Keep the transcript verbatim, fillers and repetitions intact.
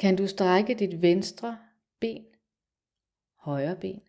Kan du strække dit venstre ben, højre ben